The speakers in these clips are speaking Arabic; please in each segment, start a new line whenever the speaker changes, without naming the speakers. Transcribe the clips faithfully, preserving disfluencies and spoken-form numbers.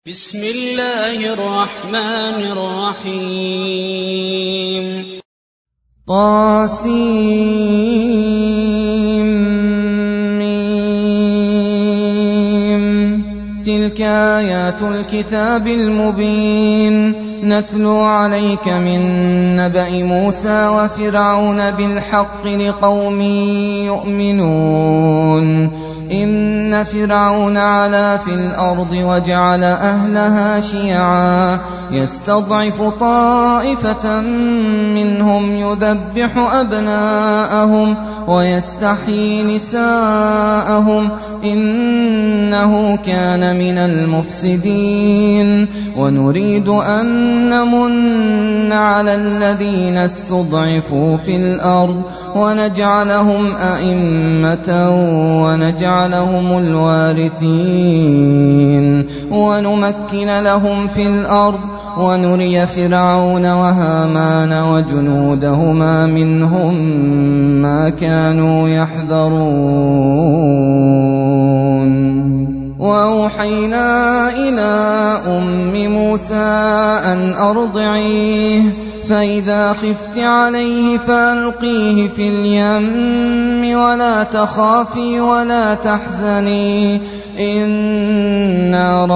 بسم الله الرحمن الرحيم
طاسيم تلك آيات الكتاب المبين نتلو عليك من نبأ موسى وفرعون بالحق لقوم يؤمنون إن فرعون علا في الأرض وجعل أهلها شيعا يستضعف طائفة منهم يذبح أبناءهم ويستحيي نساءهم إنه كان من المفسدين ونريد أن نمن على الذين استضعفوا في الأرض ونجعلهم أئمة ونجعلهم الوارثين ونمكن لهم في الأرض ونري فرعون وهامان وجنودهما منهم ما كانوا يحذرون وأوحينا إلى أم موسى أن أرضعيه فإذا خفت عليه فألقيه في اليم ولا تخافي ولا تحزني إنا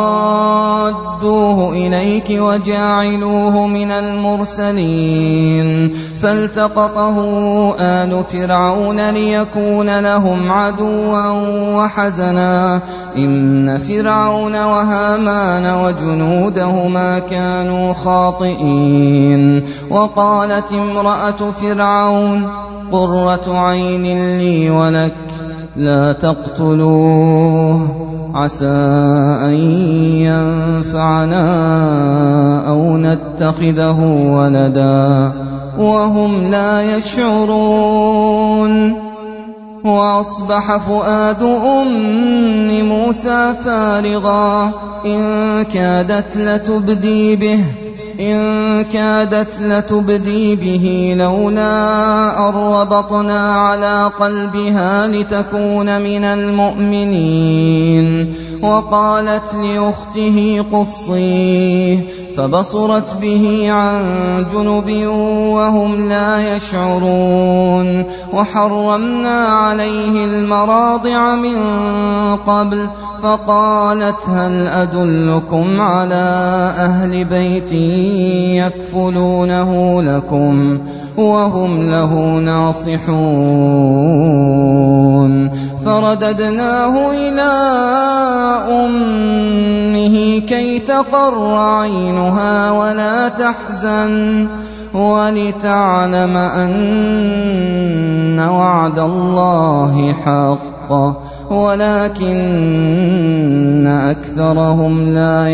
رادوه إليك وجاعلوه من المرسلين فالتقطه آل فرعون ليكون لهم عدوا وحزنا إن فرعون وهامان وجنودهما كانوا خاطئين وقالت امرأة فرعون قرة عين لي ولك لا تقتلوه عسى أن ينفعنا أو نتخذه ولدا وهم لا يشعرون وأصبح فؤاد أم موسى فارغا إن كادت لتبدي به إن كادت لتبدي به لولا أن ربطنا على قلبها لتكون من المؤمنين وقالت لأخته قصيه فبصرت به عن جنب وهم لا يشعرون وحرمنا عليه المراضع من قبل فقالت هل أدلكم على أهل بيت يكفلونه لكم وهم له ناصحون فرددناه إلى أمه كي تقر عينها ولا تحزن ولتعلم أن وعد الله حق ولكن أكثرهم لا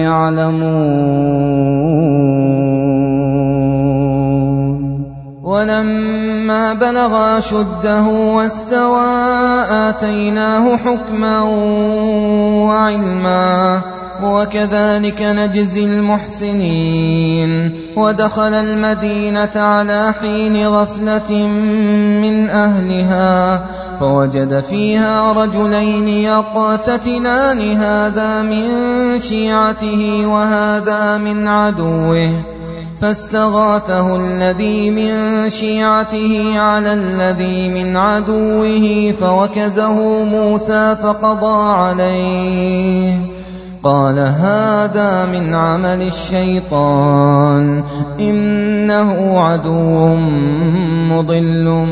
يعلمون ولما بلغ أشده واستوى آتيناه حكما وعلما وكذلك نجزي المحسنين ودخل المدينة على حين غفلة من أهلها فوجد فيها رجلين يقتتلان هذا من شيعته وهذا من عدوه فاستغاثه الذي من شيعته على الذي من عدوه فوكزه موسى فقضى عليه قال هذا من عمل الشيطان إنه عدو مضل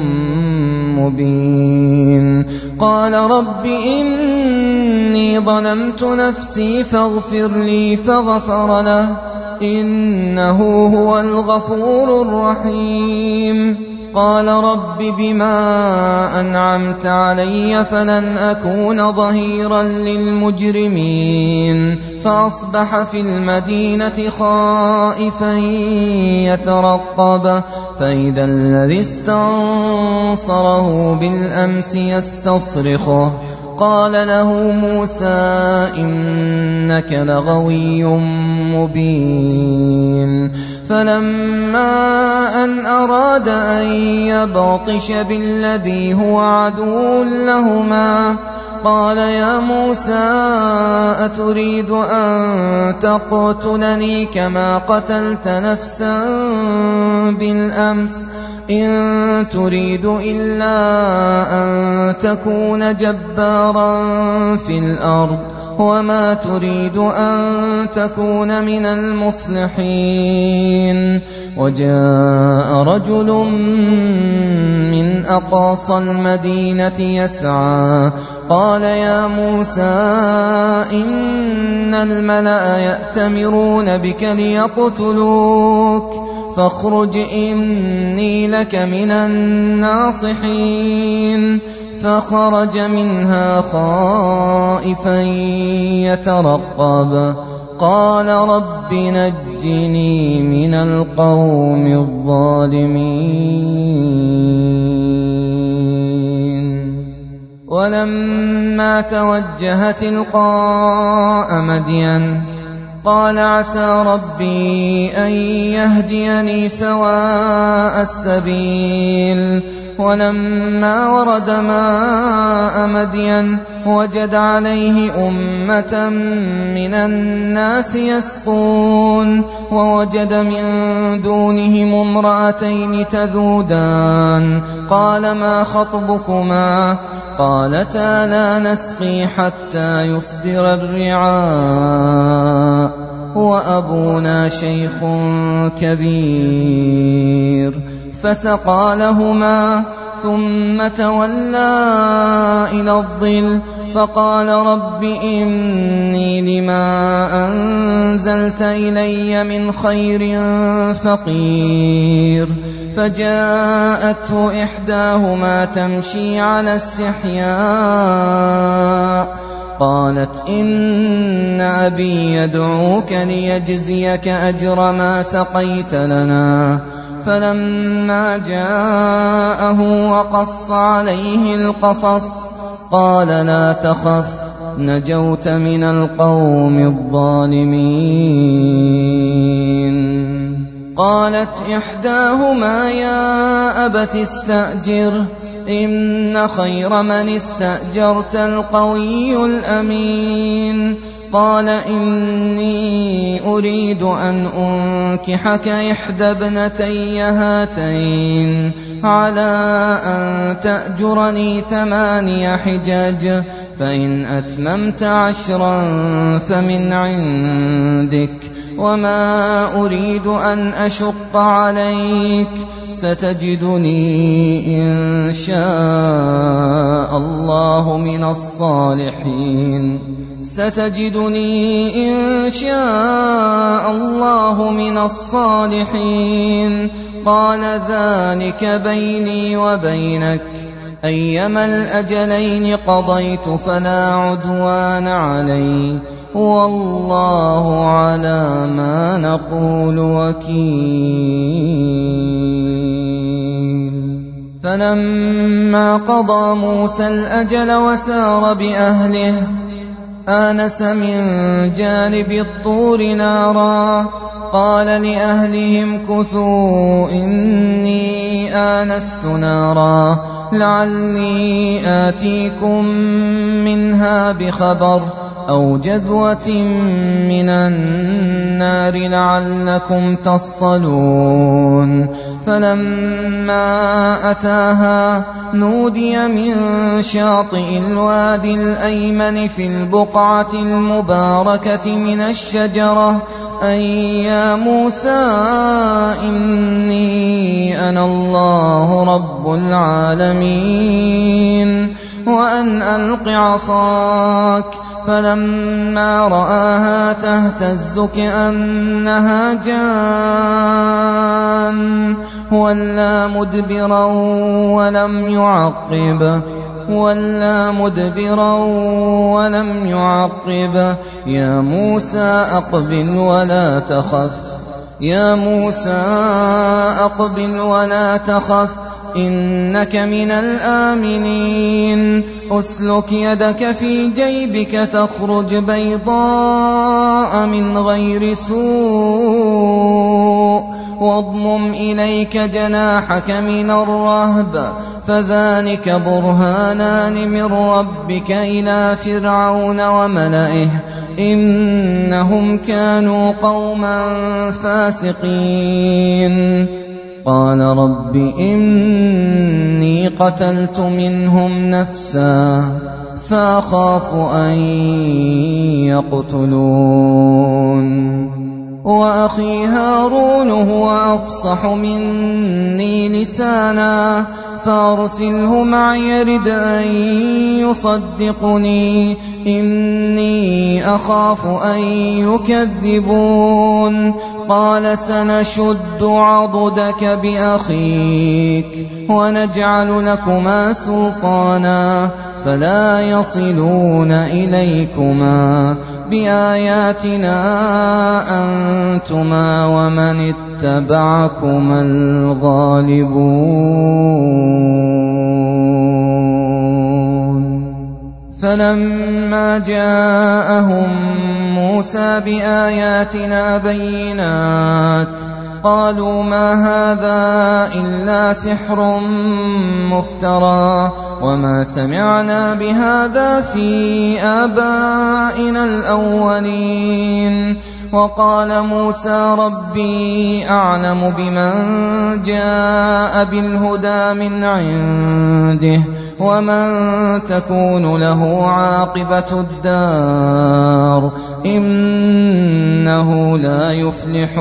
مبين قال رب إني ظلمت نفسي فاغفر لي فغفر له إنه هو الغفور الرحيم قال رب بما أنعمت علي فلن أكون ظهيرا للمجرمين فأصبح في المدينة خائفا يترقب فإذا الذي استنصره بالأمس يستصرخه قال له موسى إنك لغوي مبين فلما أن أراد أن يبطش بالذي هو عدو لهما قال يا موسى أتريد أن تقتلني كما قتلت نفسا بالأمس إن تريد إلا أن تكون جبارا في الأرض وما تريد أن تكون من المصلحين. وجاء رجل من أقاصى المدينة يسعى قال يا موسى إن الملأ يأتمرون بك ليقتلوك فاخرج إني لك من الناصحين. فخرج منها خائفا يترقب قال رب نجني من القوم الظالمين. ولما توجه تلقاء مدين قال عسى ربي أن يهديني سواء السبيل. ولما ورد ماء مدين وجد عليه أمة من الناس يسقون ووجد من دونهم امرأتين تذودان قال ما خطبكما قالتا لا نسقي حتى يصدر الرعاء وأبونا شيخ كبير. فسقى لهما ثم تولى إلى الظل فقال رب إني لما أنزلت إلي من خير فقير. فجاءته إحداهما تمشي على استحياء قالت إن أبي يدعوك ليجزيك أجر ما سقيت لنا. فلما جاءه وقص عليه القصص قال لا تخف نجوت من القوم الظالمين. قالت إحداهما يا أبت استأجره إن خير من استأجرت القوي الأمين. قال إني أريد أن أنكحك إحدى ابنتي هاتين على أن تأجرني ثماني حجج فإن أتممت عشرا فمن عندك وما أريد أن أشق عليك ستجدني إن شاء الله من الصالحين ستجدني إن شاء الله من الصالحين. قال ذلك بيني وبينك أيما الأجلين قضيت فلا عدوان علي والله على ما نقول وكيل. فلما قضى موسى الأجل وسار بأهله آنس من جانب الطور نارا قال لأهلهم كثوا إني آنست نارا لعلي آتيكم منها بخبر أو جذوة من النار لعلكم تصطلون. فلما أتاها نودي من شاطئ الوادي الأيمن في البقعة المباركة من الشجرة أن يا موسى إني أنا الله رب العالمين وأن ألق عصاك. فلما رآها تهتز كأنها جان ولى مدبرا ولم يعقب ولى مدبرا ولم يعقب. يا موسى أقبل ولا تخف يا موسى أقبل ولا تخف إنك من الآمنين. أسلك يدك في جيبك تخرج بيضاء من غير سوء واضمم إليك جناحك من الرهب فذلك برهانان من ربك إلى فرعون وملئه إنهم كانوا قوما فاسقين قال رب إني قتلت منهم نفسا فأخاف أن يقتلون وأخي هارون هو أفصح مني لسانا فأرسله معي يرد أن يصدقني إني أخاف أن يكذبون قال سنشد عضدك بأخيك ونجعل لكما سلطانا فلا يصلون إليكما بآياتنا أنتما ومن اتبعكما الغالبون فلما جاءهم موسى بآياتنا بينات قالوا ما هذا إلا سحر مفترى وما سمعنا بهذا في آبائنا الأولين وقال موسى ربي أعلم بمن جاء بالهدى من عنده ومن تكون له عاقبة الدار إنه لا يفلح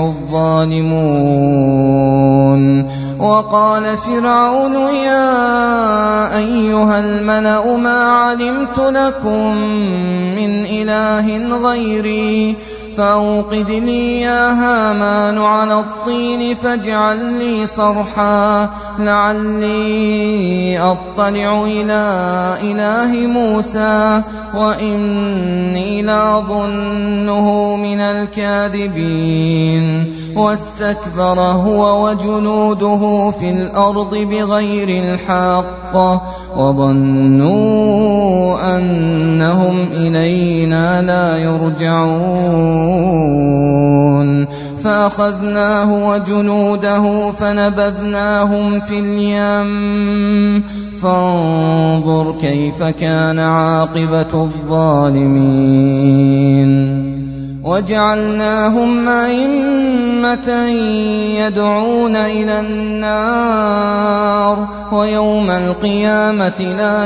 الظالمون وقال فرعون يا أيها الملأ ما علمت لكم من إله غيري فأوقد لي يا هامان على الطين فاجعل لي صرحا لعلي أطلع إلى إله موسى وإني لأظنه من الكاذبين واستكبر هو وجنوده في الأرض بغير الحق وظنوا أنهم إلينا لا يرجعون فأخذناه وجنوده فنبذناهم في اليم فانظر كيف كان عاقبة الظالمين وجعلناهم أئمة يدعون إلى النار ويوم القيامة لا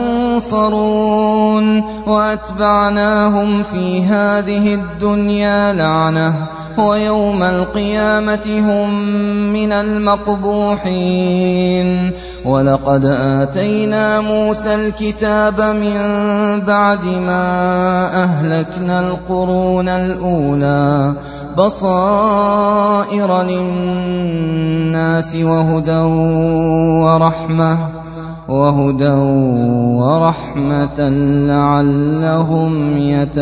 ينصرون وأتبعناهم في هذه الدنيا لعنة ويوم القيامة هم من المقبوحين ولقد آتينا موسى الكتاب من بعد ما أهلكنا القرون الأولى بصائر للناس وهدى ورحمة وهدى ورحمة لعلهم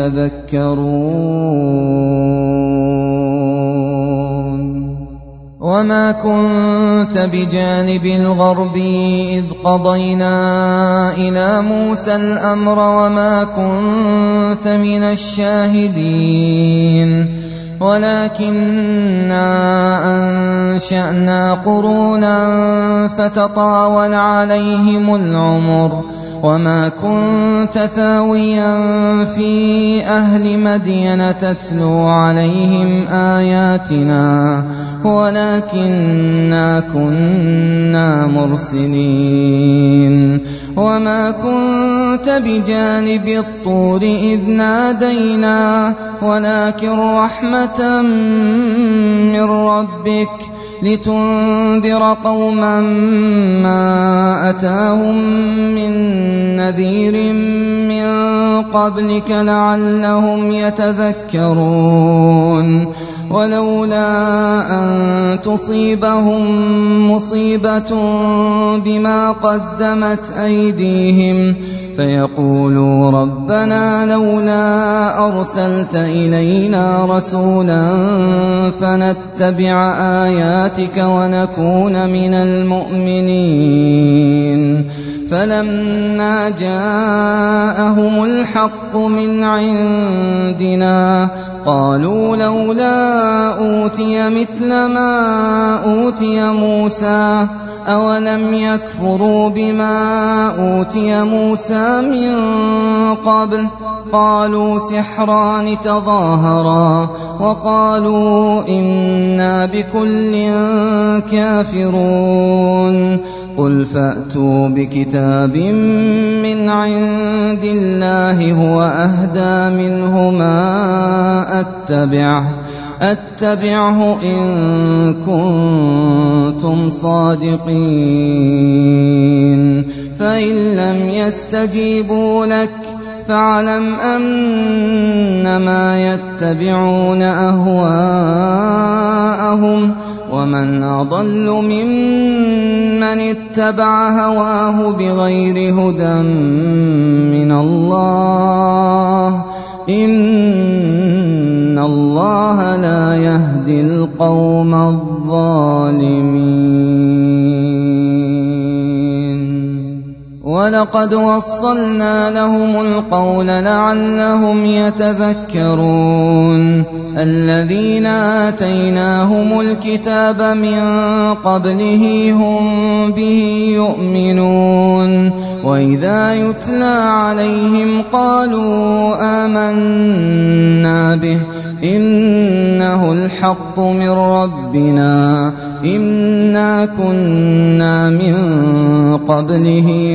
يتذكرون وما كنت بجانب الغربي إذ قضينا إلى موسى الأمر وما كنت من الشاهدين ولكننا أنشأنا قرونا فتطاول عليهم العمر وما كنت ثاويا في أهل مدين تتلو عليهم آياتنا ولكننا كنا مرسلين وما كنت بجانب الطور إذ نادينا ولكن رحمة من ربك لتنذر قوما ما أتاهم من نذير من قبلك لعلهم يتذكرون ولولا أن تصيبهم مصيبة بما قدمت أيديهم فيقولوا ربنا لولا أرسلت إلينا رسولا فنتبع آياتك ونكون من المؤمنين فلما جاءهم الحق من عندنا قالوا ولولا أوتي مثل ما أوتي موسى أولم يكفروا بما أوتي موسى من قبل قالوا سحران تظاهرا وقالوا إنا بكل كافرون قل فأتوا بكتاب من عند الله هو أهدى منهما أتبعه أتبعه إن كنتم صادقين فإن لم يستجيبوا لك فاعلم أنما يتبعون أهواءهم ومن أضل ممن اتبع هواه بغير هدى من الله إن الله لا يهدي القوم الظالمين ولقد وصلنا لهم القول لعلهم يتذكرون الذين آتيناهم الكتاب من قبله هم به يؤمنون وإذا يتلى عليهم قالوا آمنا به إنه الحق من ربنا إنا كنا من قبله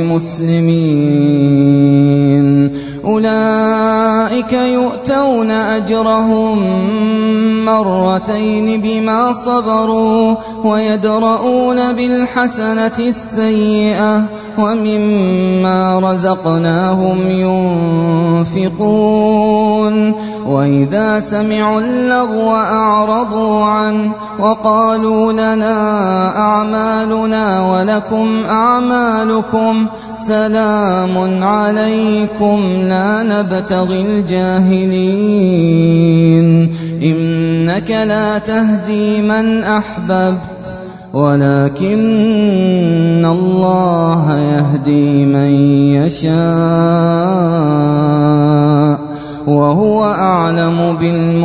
مسلمين أولئك يؤتون أجرهم مرتين بما صبروا ويدرؤون بالحسنة السيئة ومما رزقناهم ينفقون وإذا سمعوا اللغو أعرضوا عنه وقالوا لنا أعمالنا ولكم أعمالكم سلام عليكم لا نبتغي الجاهلين إنك لا تهدي من أحببت ولكن الله يهدي من يشاء وهو أعلم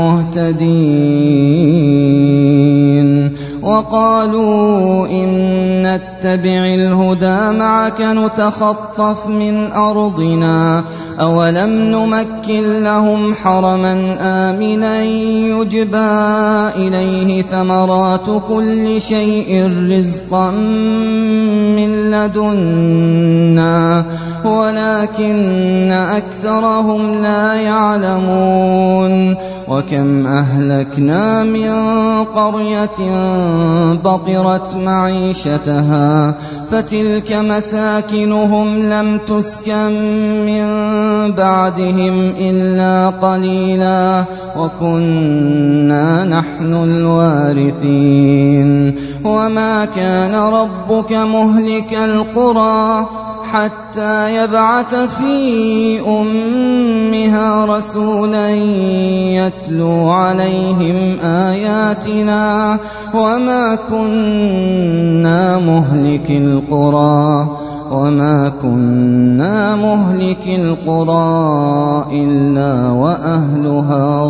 بالمهتدين وقالوا إن نتبع الهدى معك نتخطف من أرضنا أولم نمكن لهم حرما آمنا يجبى إليه ثمرات كل شيء رزقا من لدنا ولكن أكثرهم لا يعلمون وكم أهلكنا من قرية بطرت معيشتها فتلك مساكنهم لم تسكن من بعدهم إلا قليلا وكنا نحن الوارثين وما كان ربك مهلك القرى حتى يبعث في أمها رسولا يتلو عليهم آياتنا وما كنا مهلك القرى وما كنا مهلك القرى إلا وأهلها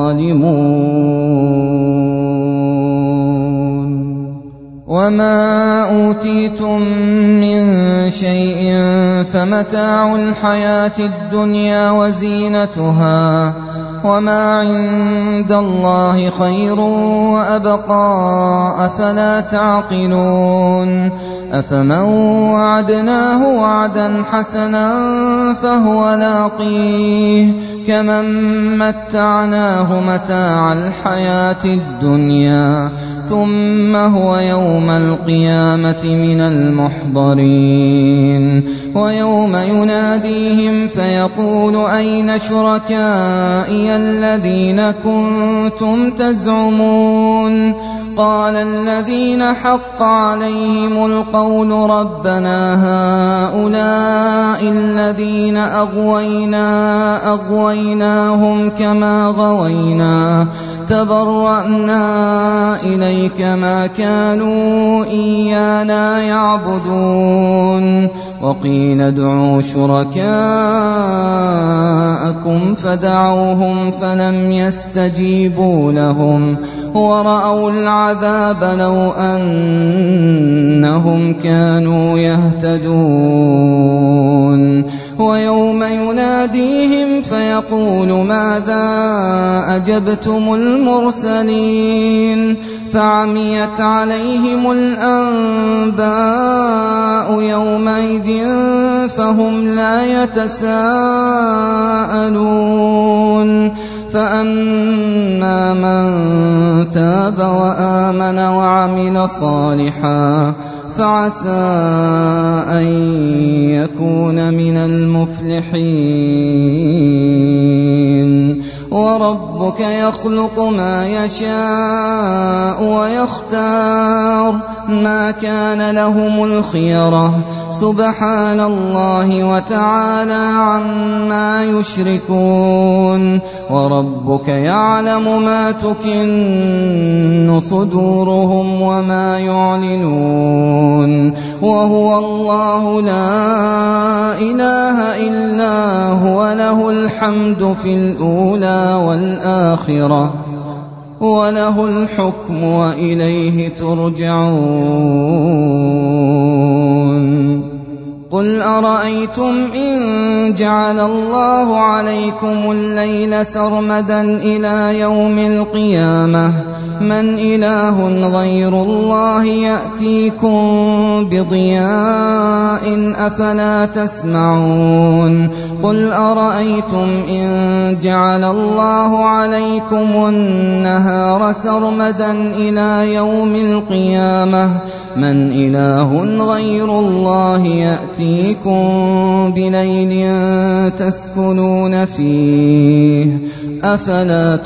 ظالمون وما أوتيتم من شيء فمتاع الحياة الدنيا وزينتها وما عند الله خير وأبقى أفلا تعقلون أفمن وعدناه وعدا حسنا فهو لاقيه كمن متعناه متاع الحياة الدنيا ثم هو يوم القيامة من المحضرين ويوم يناديهم فيقول أين شركائي الذين كنتم تزعمون قال الذين حق عليهم القول ربنا هؤلاء الذين أغوينا أغويناهم كما غوينا تبرأنا إليك ما كانوا إيانا يعبدون وقيل ادعوا شركاءكم فدعوهم فلم يستجيبوا لهم ورأوا العذاب لو أنهم كانوا يهتدون ويوم يناديهم فيقول ماذا أجبتم المرسلين فعميت عليهم الأنباء يومئذ فهم لا يتساءلون فأما من تاب وآمن وعمل صالحا فعسى أن يكون من المفلحين وربك يخلق ما يشاء ويختار ما كان لهم الخيرة سبحان الله وتعالى عما يشركون وربك يعلم ما تكن صدورهم وما يعلنون وهو الله لا إله إلا هو له الحمد في الأولى والآخرة وله الحكم وإليه ترجعون قل أرأيتم إن جعل الله عليكم الليل سرمدا إلى يوم القيامة من إله غير الله يأتيكم بضياء أفلا تسمعون قل أرأيتم إن جعل الله عليكم النهار سرمدا إلى يوم القيامة من إله غير الله يأتيكم بليل تسكنون فيه أفلا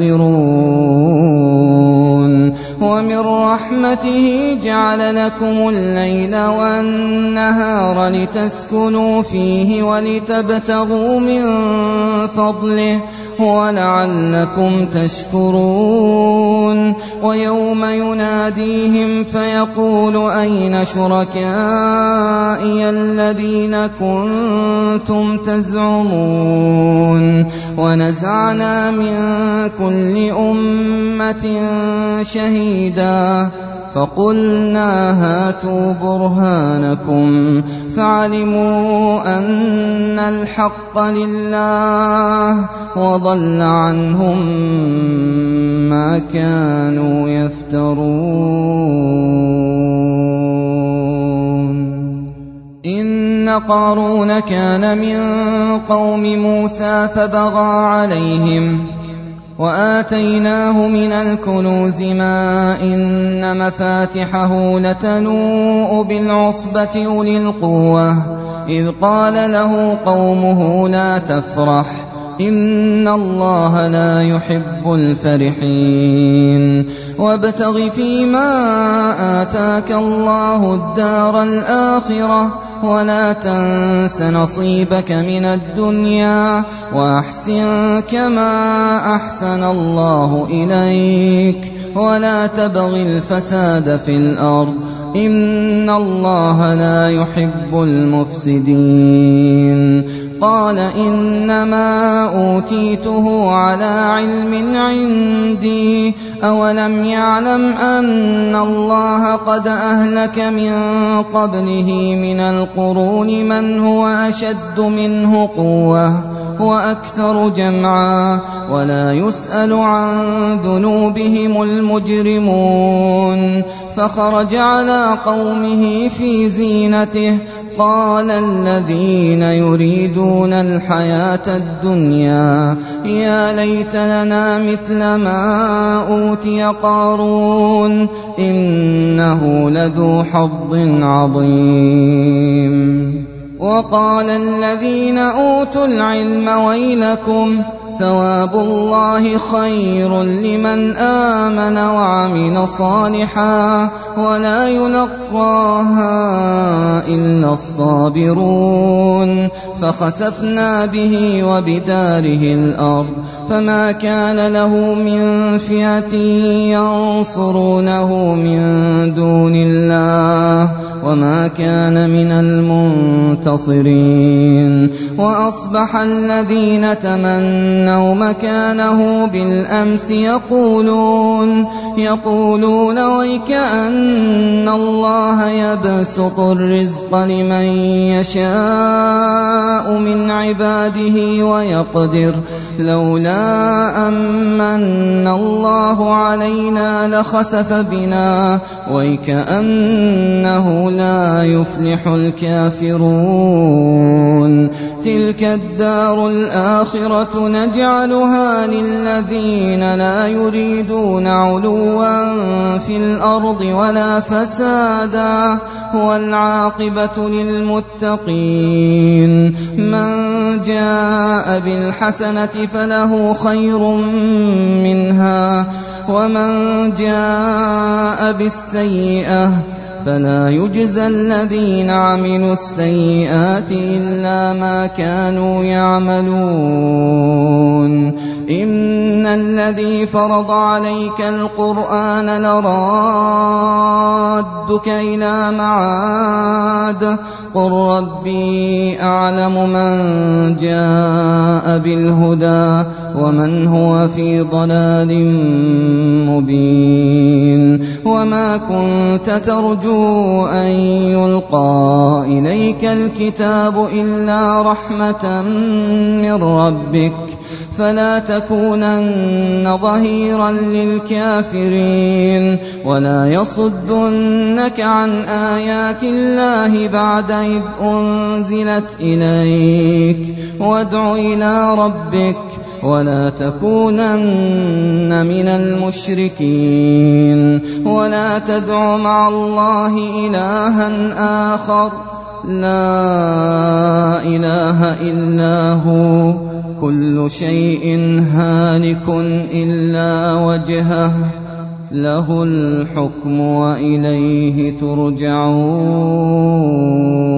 تبصرون ومن رحمته جعل لكم الليل والنهار لتسكنوا فيه ولتبتغوا من فضله ولعلكم تشكرون ويوم يناديهم فيقول أين شركائي الذين كنتم تزعمون ونزعنا من كل أمة شهيدا فقلنا هاتوا برهانكم فعلموا أن الحق لله وضل عنهم ما كانوا يفترون إن قارون كان من قوم موسى فبغى عليهم وآتيناه من الكنوز ما إن مفاتحه لتنوء بالعصبة أولي القوة إذ قال له قومه لا تفرح إن الله لا يحب الفرحين وابتغ فيما آتاك الله الدار الآخرة ولا تنس نصيبك من الدنيا وأحسن كما أحسن الله إليك ولا تبغ الفساد في الأرض إن الله لا يحب المفسدين قال إنما أوتيته على علم عندي أولم يعلم أن الله قد أهلك من قبله من القرون من هو أشد منه قوة وأكثر جمعا ولا يسأل عن ذنوبهم المجرمون فخرج على قومه في زينته قال الذين يريدون الحياة الدنيا يا ليت لنا مثل ما أوتي قارون إنه لذو حظ عظيم وقال الذين أوتوا العلم ويلكم ثواب الله خير لمن آمن وعمل صالحا ولا يلقاها إلا الصابرون فخسفنا به وبداره الأرض فما كان له من فئة ينصرونه من دون الله وما كان من المنتصرين وأصبح الذين تمنوا مكانه بالأمس يقولون يقولون ويكأن الله يبسط الرزق لمن يشاء من عباده ويقدر لولا أمن الله علينا لخسف بنا ويكأنه لا يفلح الكافرون تلك الدار الآخرة نجعلها للذين لا يريدون علوا في الأرض ولا فسادا والعاقبة للمتقين من جاء بالحسنة فله خير منها ومن جاء بالسيئة فلا يجزى الذين عملوا السيئات إلا ما كانوا يعملون إن الذي فرض عليك القرآن لرادك إلى معاد قل ربي أعلم من جاء بالهدى ومن هو في ضلال مبين وما كنت ترجو أن يلقى إليك الكتاب إلا رحمة من ربك فلا تكونن ظهيرا للكافرين ولا يصدنك عن آيات الله بعد إذ أنزلت إليك وادع إلى ربك ولا تكونن من المشركين ولا تدع مع الله إلها آخر لا إله إلا هو كل شيء هالك إلا وجهه له الحكم وإليه ترجعون